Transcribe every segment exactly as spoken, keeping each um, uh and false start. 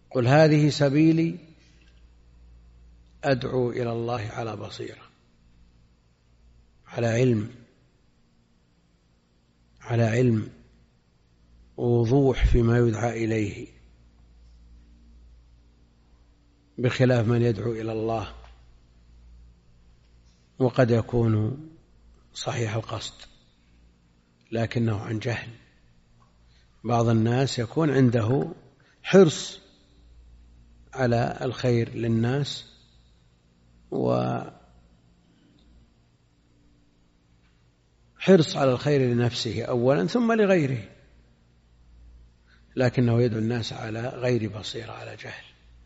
قل هذه سبيلي أدعو إلى الله على بصيرة، على علم، على علم ووضوح فيما يدعى إليه، بخلاف من يدعو إلى الله وقد يكون صحيح القصد لكنه عن جهل. بعض الناس يكون عنده حرص على الخير للناس وحرص على الخير لنفسه أولا ثم لغيره، لكنه يدعو الناس على غير بصيرة، على جهل.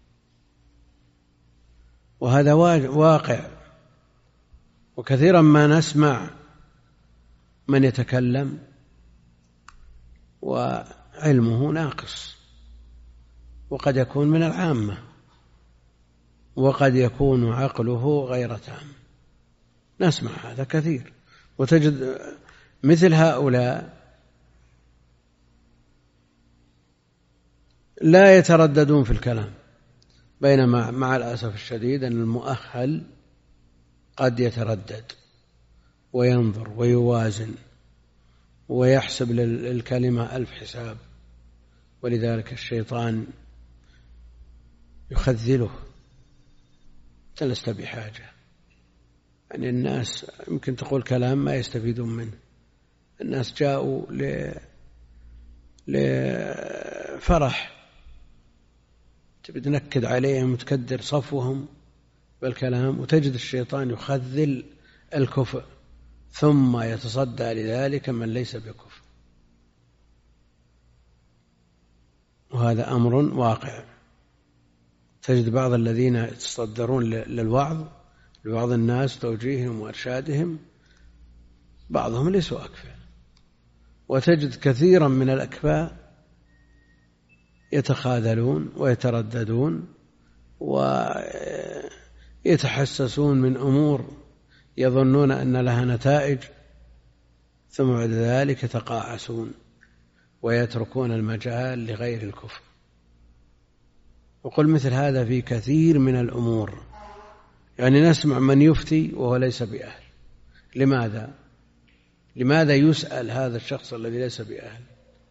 وهذا واقع، وكثيرا ما نسمع من يتكلم وعلمه ناقص، وقد يكون من العامة، وقد يكون عقله غير تام. نسمع هذا كثير، وتجد مثل هؤلاء لا يترددون في الكلام، بينما مع الأسف الشديد أن المؤهل قد يتردد وينظر ويوازن ويحسب للكلمة ألف حساب، ولذلك الشيطان يخذله. لست بحاجة، يعني الناس يمكن تقول كلام ما يستفيدون منه. الناس جاءوا لفرح، تبي تنكد عليهم وتكدر صفوهم بالكلام، وتجد الشيطان يخذل الكفء ثم يتصدى لذلك من ليس بكفء، وهذا أمر واقع. تجد بعض الذين يتصدرون للوعظ لبعض الناس توجيههم وإرشادهم، بعضهم ليسوا أكفاء، وتجد كثيرا من الأكفاء يتخاذلون ويترددون ويتحسسون من أمور يظنون أن لها نتائج، ثم بعد ذلك يتقاعسون ويتركون المجال لغير الكفر. وقل مثل هذا في كثير من الأمور، يعني نسمع من يفتي وهو ليس بأهل. لماذا؟ لماذا يسأل هذا الشخص الذي ليس بأهل؟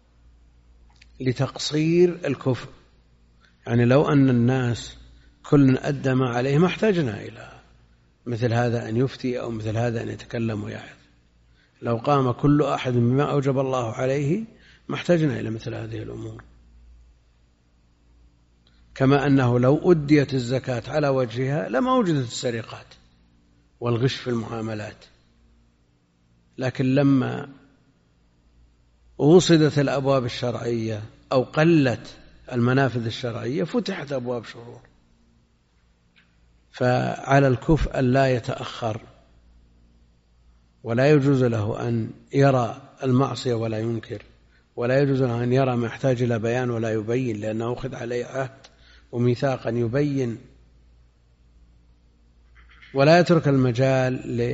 لتقصير الكفر. يعني لو أن الناس كل أدى ما عليه ما احتاجنا إلى مثل هذا أن يفتي أو مثل هذا أن يتكلم ويعظ. لو قام كل أحد بما أوجب الله عليه ما احتاجنا إلى مثل هذه الأمور. كما أنه لو أديت الزكاة على وجهها لما وجدت السرقات والغش في المعاملات، لكن لما وصدت الأبواب الشرعية أو قلت المنافذ الشرعية فتحت أبواب شرور. فعلى الكفء أن لا يتأخر، ولا يجوز له أن يرى المعصية ولا ينكر، ولا يجوز له أن يرى ما يحتاج إلى بيان ولا يبين، لأنه أخذ عليه عهد وميثاقا يبين، ولا يترك المجال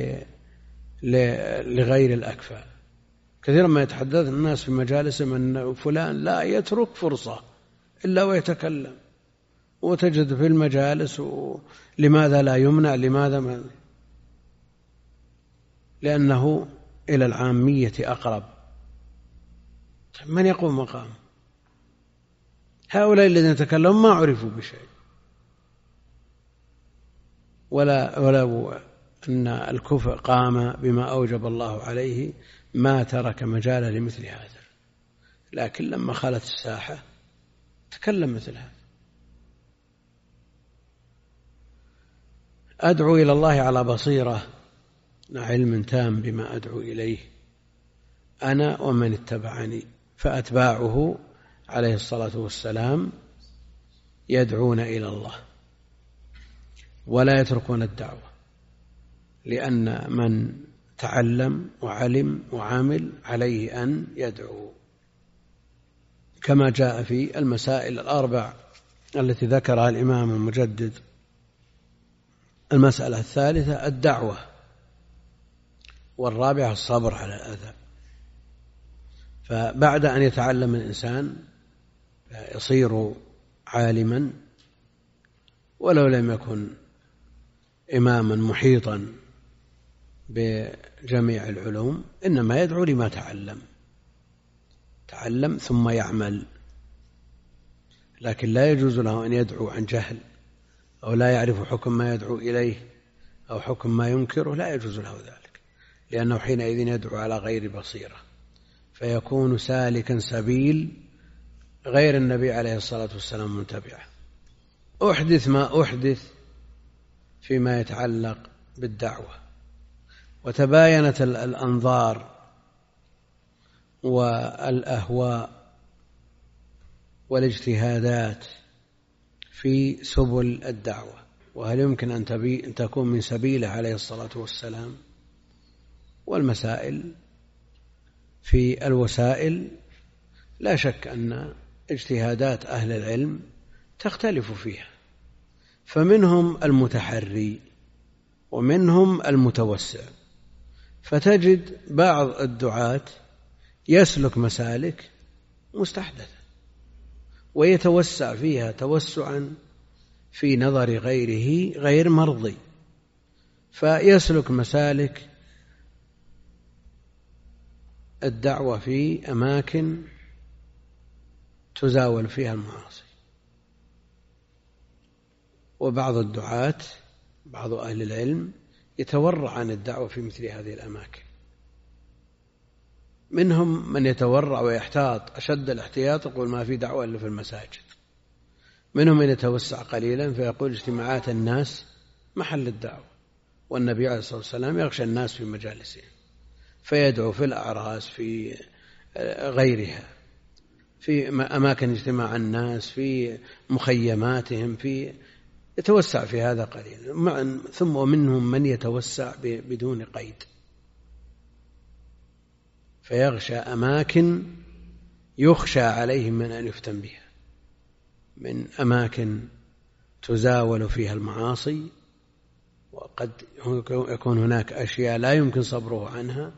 لغير الأكفاء. كثيرا ما يتحدث الناس في مجالسهم أن فلان لا يترك فرصة إلا ويتكلم، وتجد في المجالس لماذا لا يمنع، لماذا ما؟ لأنه إلى العامية أقرب. من يقوم مقام هؤلاء الذين يتكلمون؟ ما عرفوا بشيء، ولا ولو أن الكفء قام بما أوجب الله عليه ما ترك مجالا لمثل هذا، لكن لما خلت الساحة تكلم مثل هذا. أدعو إلى الله على بصيرة، علم تام بما أدعو إليه أنا ومن اتبعني. فأتباعه عليه الصلاة والسلام يدعون إلى الله ولا يتركون الدعوة، لأن من تعلم وعلم وعامل عليه أن يدعو، كما جاء في المسائل الأربع التي ذكرها الإمام المجدد. المسألة الثالثة الدعوة، والرابعة الصبر على الأذى. فبعد أن يتعلم الإنسان يصير عالما ولو لم يكن إماما محيطا بجميع العلوم، إنما يدعو لما تعلم تعلم ثم يعمل، لكن لا يجوز له أن يدعو عن جهل أو لا يعرف حكم ما يدعو إليه أو حكم ما ينكره، لا يجوز له ذلك، لأنه حينئذ يدعو على غير بصيرة، فيكون سالكا سبيل غير النبي عليه الصلاة والسلام متبعه. أحدث ما أحدث فيما يتعلق بالدعوة، وتباينت الأنظار والأهواء والاجتهادات في سبل الدعوة، وهل يمكن أن تكون من سبيله عليه الصلاة والسلام. والمسائل في الوسائل لا شك أن اجتهادات أهل العلم تختلف فيها، فمنهم المتحري ومنهم المتوسع، فتجد بعض الدعاة يسلك مسالك مستحدثة ويتوسع فيها توسعا في نظر غيره غير مرضي، فيسلك مسالك الدعوة في أماكن تزاول فيها المعاصي. وبعض الدعاة بعض أهل العلم يتورع عن الدعوة في مثل هذه الأماكن، منهم من يتورع ويحتاط أشد الاحتياط، يقول ما في دعوة إلا في المساجد. منهم من يتوسع قليلا فيقول اجتماعات الناس محل الدعوة، والنبي عليه الصلاة والسلام يغشى الناس في مجالسهم فيدعو في الأعراس في غيرها، في أماكن اجتماع الناس، في مخيماتهم، في يتوسع في هذا قليلا. ثم ومنهم من يتوسع بدون قيد فيغشى أماكن يخشى عليهم من أن يفتن بها، من أماكن تزاول فيها المعاصي، وقد يكون هناك أشياء لا يمكن صبره عنها،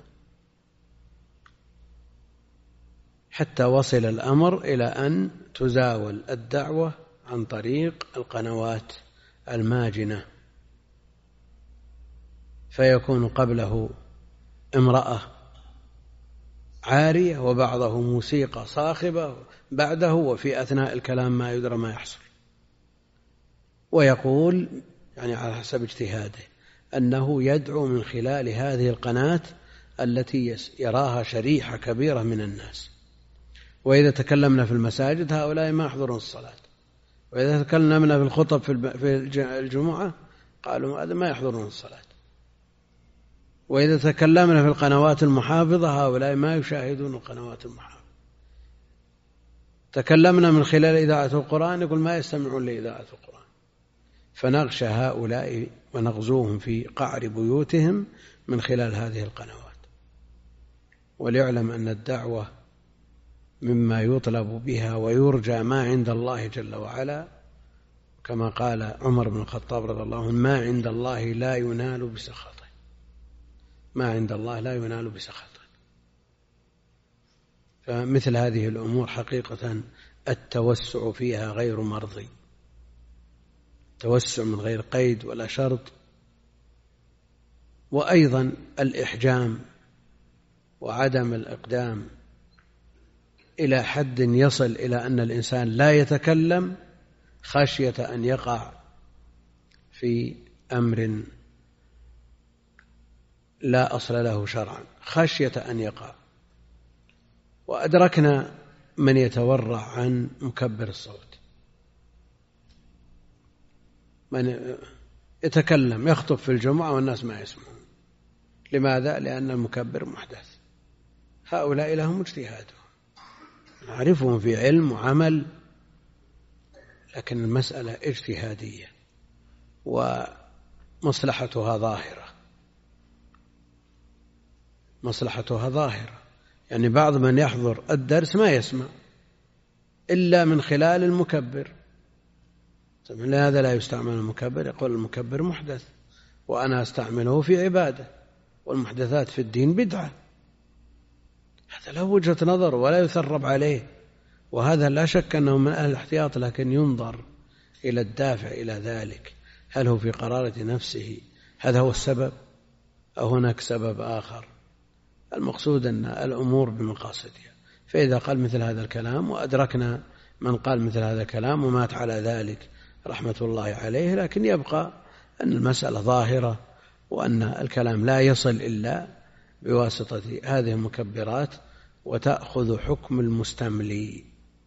حتى وصل الأمر إلى أن تزاول الدعوة عن طريق القنوات الماجنة، فيكون قبله امرأة عارية وبعضه موسيقى صاخبة بعده، وفي أثناء الكلام ما يدرى ما يحصل، ويقول يعني على حسب اجتهاده أنه يدعو من خلال هذه القناة التي يراها شريحة كبيرة من الناس. وإذا تكلمنا في المساجد هؤلاء ما يحضرون الصلاة، وإذا تكلمنا في الخطب في الجمعة قالوا هذا ما يحضرون الصلاة، وإذا تكلمنا في القنوات المحافظة هؤلاء ما يشاهدون القنوات المحافظة. تكلمنا من خلال إذاعة القرآن يقول ما يستمعون لإذاعة القرآن. فنغشى هؤلاء ونغزوهم في قعر بيوتهم من خلال هذه القنوات. وليعلم أن الدعوة مما يطلب بها ويرجى ما عند الله جل وعلا، كما قال عمر بن الخطاب رضي الله عنه ما عند الله لا ينال بسخطه، ما عند الله لا ينال بسخطه. فمثل هذه الأمور حقيقة التوسع فيها غير مرضي، توسع من غير قيد ولا شرط. وأيضا الإحجام وعدم الإقدام إلى حد يصل إلى أن الإنسان لا يتكلم خشية أن يقع في أمر لا أصل له شرعا، خشية أن يقع. وأدركنا من يتورع عن مكبر الصوت، من يتكلم يخطب في الجمعة والناس ما يسمعون. لماذا؟ لأن المكبر محدث. هؤلاء لهم اجتهادهم نعرفهم في علم وعمل، لكن المسألة اجتهادية ومصلحتها ظاهرة، مصلحتها ظاهرة. يعني بعض من يحضر الدرس ما يسمع إلا من خلال المكبر، لهذا لا يستعمل المكبر. يقول المكبر محدث وأنا أستعمله في عبادة، والمحدثات في الدين بدعة. هذا له وجهة نظر ولا يثرب عليه وهذا لا شك أنه من أهل الاحتياط، لكن ينظر إلى الدافع إلى ذلك، هل هو في قرارة نفسه هذا هو السبب أو هناك سبب آخر؟ المقصود أن الأمور بمقاصدها. فإذا قال مثل هذا الكلام، وأدركنا من قال مثل هذا الكلام ومات على ذلك رحمة الله عليه، لكن يبقى أن المسألة ظاهرة، وأن الكلام لا يصل إلا بواسطة هذه المكبرات، وتأخذ حكم المستملي،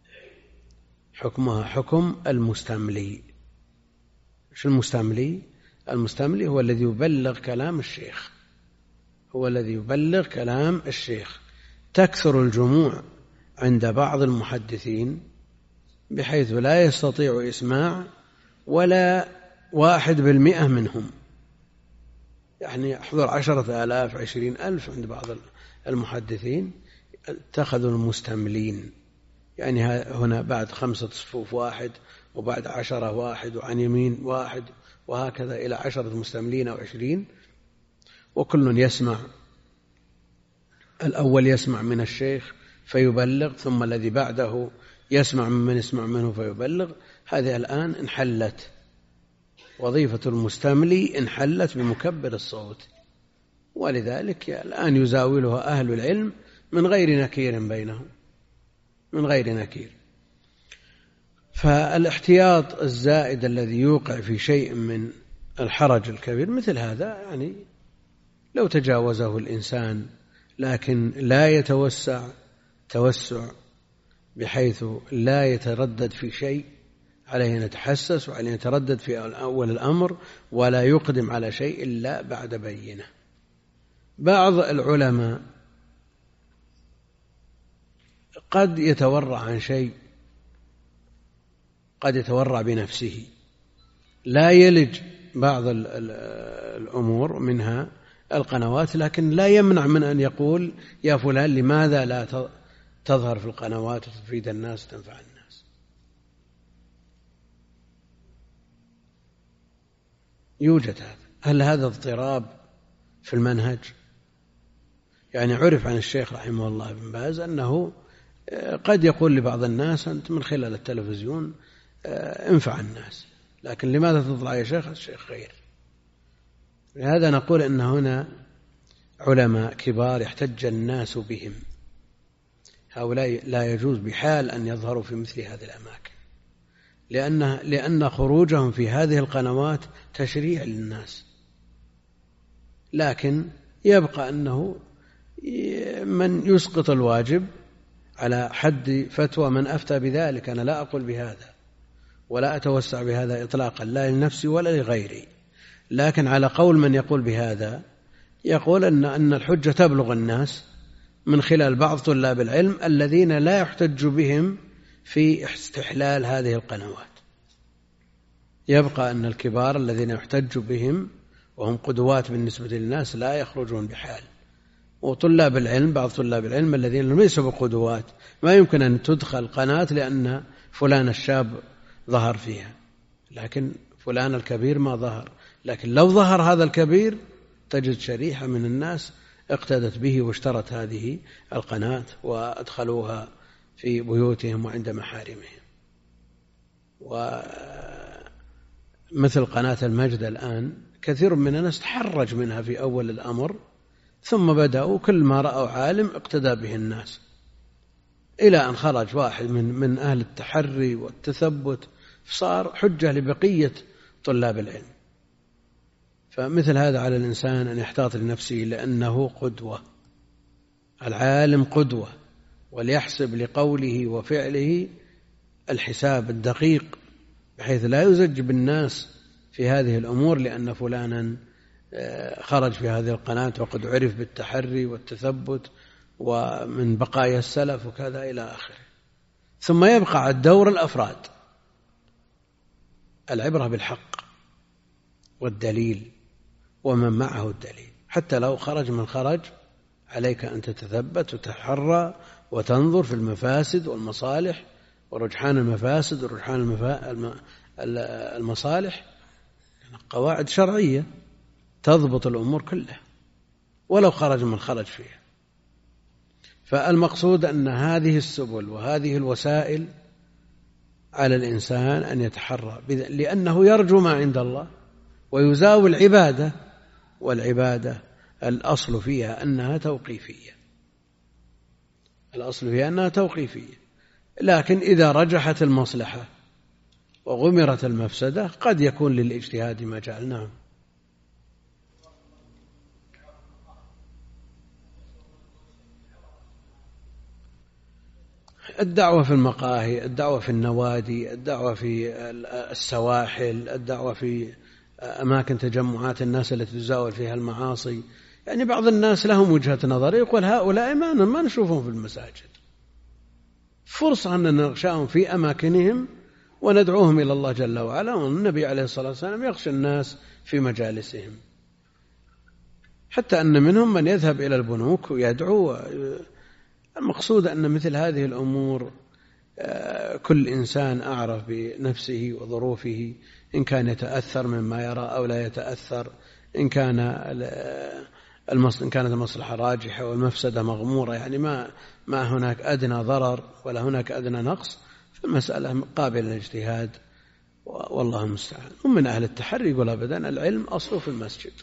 حكمها حكم المستملي. شو المستملي؟ المستملي هو الذي يبلغ كلام الشيخ، هو الذي يبلغ كلام الشيخ. تكثر الجموع عند بعض المحدثين بحيث لا يستطيع إسماع ولا واحد بالمئة منهم، يعني أحضر عشرة آلاف عشرين ألف عند بعض المحدثين اتخذوا المستملين، يعني هنا بعد خمسة صفوف واحد، وبعد عشرة واحد، وعن يمين واحد، وهكذا إلى عشرة مستملين أو عشرين، وكل يسمع. الأول يسمع من الشيخ فيبلغ، ثم الذي بعده يسمع ممن يسمع منه فيبلغ. هذه الآن انحلت، وظيفة المستملي انحلت بمكبر الصوت، ولذلك الآن يزاولها أهل العلم من غير نكير بينهم، من غير نكير. فالاحتياط الزائد الذي يوقع في شيء من الحرج الكبير مثل هذا، يعني لو تجاوزه الإنسان لكن لا يتوسع توسع بحيث لا يتردد في شيء، عليه أن يتحسس، وعليه أن يتردد في أول الأمر، ولا يقدم على شيء إلا بعد بينة. بعض العلماء قد يتورع عن شيء، قد يتورع بنفسه، لا يلج بعض الأمور منها القنوات، لكن لا يمنع من أن يقول يا فلان لماذا لا تظهر في القنوات وتفيد الناس وتنفع الناس. يوجد هذا. هل هذا اضطراب في المنهج؟ يعني عرف عن الشيخ رحمه الله ابن باز أنه قد يقول لبعض الناس أنت من خلال التلفزيون انفع الناس، لكن لماذا تطلع يا شيخ؟ الشيخ غير. لهذا نقول أن هنا علماء كبار يحتج الناس بهم، هؤلاء لا يجوز بحال أن يظهروا في مثل هذه الأماكن، لأن, لأن خروجهم في هذه القنوات تشريع للناس. لكن يبقى أنه من يسقط الواجب على حد فتوى من أفتى بذلك. أنا لا أقول بهذا ولا أتوسع بهذا إطلاقا، لا لنفسي ولا لغيري، لكن على قول من يقول بهذا، يقول أن أن الحجة تبلغ الناس من خلال بعض طلاب العلم الذين لا يحتج بهم في استحلال هذه القنوات. يبقى أن الكبار الذين يحتج بهم وهم قدوات بالنسبة للناس لا يخرجون بحال، وطلاب العلم بعض طلاب العلم الذين ليسوا بقدوات ما يمكن أن تدخل قناة لأن فلان الشاب ظهر فيها، لكن فلان الكبير ما ظهر. لكن لو ظهر هذا الكبير تجد شريحة من الناس اقتدت به واشترت هذه القناة وأدخلوها في بيوتهم وعند محارمهم. ومثل قناة المجد الآن كثير من الناس تحرج منها في أول الأمر، ثم بدأوا كل ما رأوا عالم اقتدى به الناس، إلى أن خرج واحد من, من أهل التحري والتثبت، صار حجة لبقية طلاب العلم. فمثل هذا على الإنسان أن يحتاط لنفسه، لأنه قدوة، العالم قدوة، وليحسب لقوله وفعله الحساب الدقيق، بحيث لا يزج بالناس في هذه الأمور لأن فلانا خرج في هذه القناة وقد عرف بالتحري والتثبت ومن بقايا السلف وكذا إلى آخره. ثم يبقى على الدور الأفراد، العبرة بالحق والدليل ومن معه الدليل. حتى لو خرج من خرج عليك أن تتثبت وتحرى وتنظر في المفاسد والمصالح ورجحان المفاسد ورجحان المفا... المصالح، قواعد شرعية تضبط الأمور كلها ولو خرج من خرج فيها. فالمقصود أن هذه السبل وهذه الوسائل على الإنسان أن يتحرى، لأنه يرجو ما عند الله ويزاوي العبادة، والعبادة الأصل فيها أنها توقيفية، الأصل فيها أنها توقيفية، لكن إذا رجحت المصلحة وغمرت المفسدة قد يكون للاجتهاد مجال. نعم. الدعوة في المقاهي، الدعوة في النوادي، الدعوة في السواحل، الدعوة في أماكن تجمعات الناس التي تزاول فيها المعاصي. يعني بعض الناس لهم وجهة نظر يقول هؤلاء ما نشوفهم في المساجد، فرصة أن نغشاهم في أماكنهم وندعوهم إلى الله جل وعلا. والنبي عليه الصلاة والسلام يغشى الناس في مجالسهم، حتى أن منهم من يذهب إلى البنوك ويدعو. المقصود أن مثل هذه الأمور كل إنسان أعرف بنفسه وظروفه، إن كان يتأثر مما يرى أو لا يتأثر، إن كان إن كانت المصلحة راجحة والمفسدة مغمورة، يعني ما ما هناك أدنى ضرر ولا هناك أدنى نقص، فالمسألة قابلة للاجتهاد والله المستعان. ومن أهل التحري يقول أبدا العلم أصله في المسجد،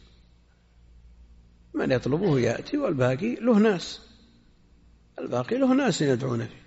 من يطلبه يأتي، والباقي له ناس، الباقي له ناس يدعون فيه.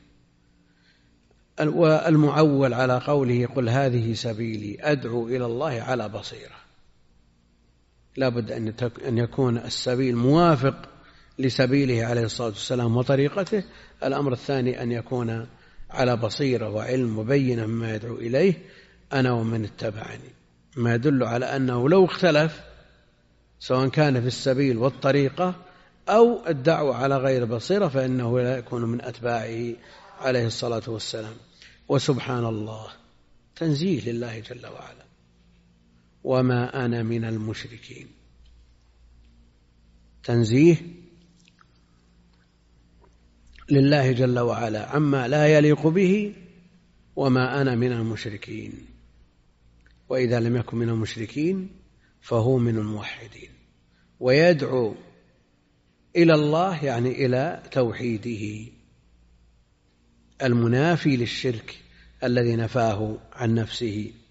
والمعول على قوله قل هذه سبيلي أدعو إلى الله على بصيرة، لا بد أن يكون السبيل موافق لسبيله عليه الصلاة والسلام وطريقته. الأمر الثاني أن يكون على بصيرة وعلم مبينة مما يدعو إليه أنا ومن اتبعني، ما يدل على أنه لو اختلف سواء كان في السبيل والطريقة أو الدعوة على غير بصيرة فإنه لا يكون من أتباعه عليه الصلاة والسلام. وسبحان الله، تنزيه لله جل وعلا، وما أنا من المشركين، تنزيه لله جل وعلا عما لا يليق به، وما أنا من المشركين. وإذا لم يكن من المشركين فهو من الموحدين، ويدعو إلى الله يعني إلى توحيده المنافي للشرك الذي نفاه عن نفسه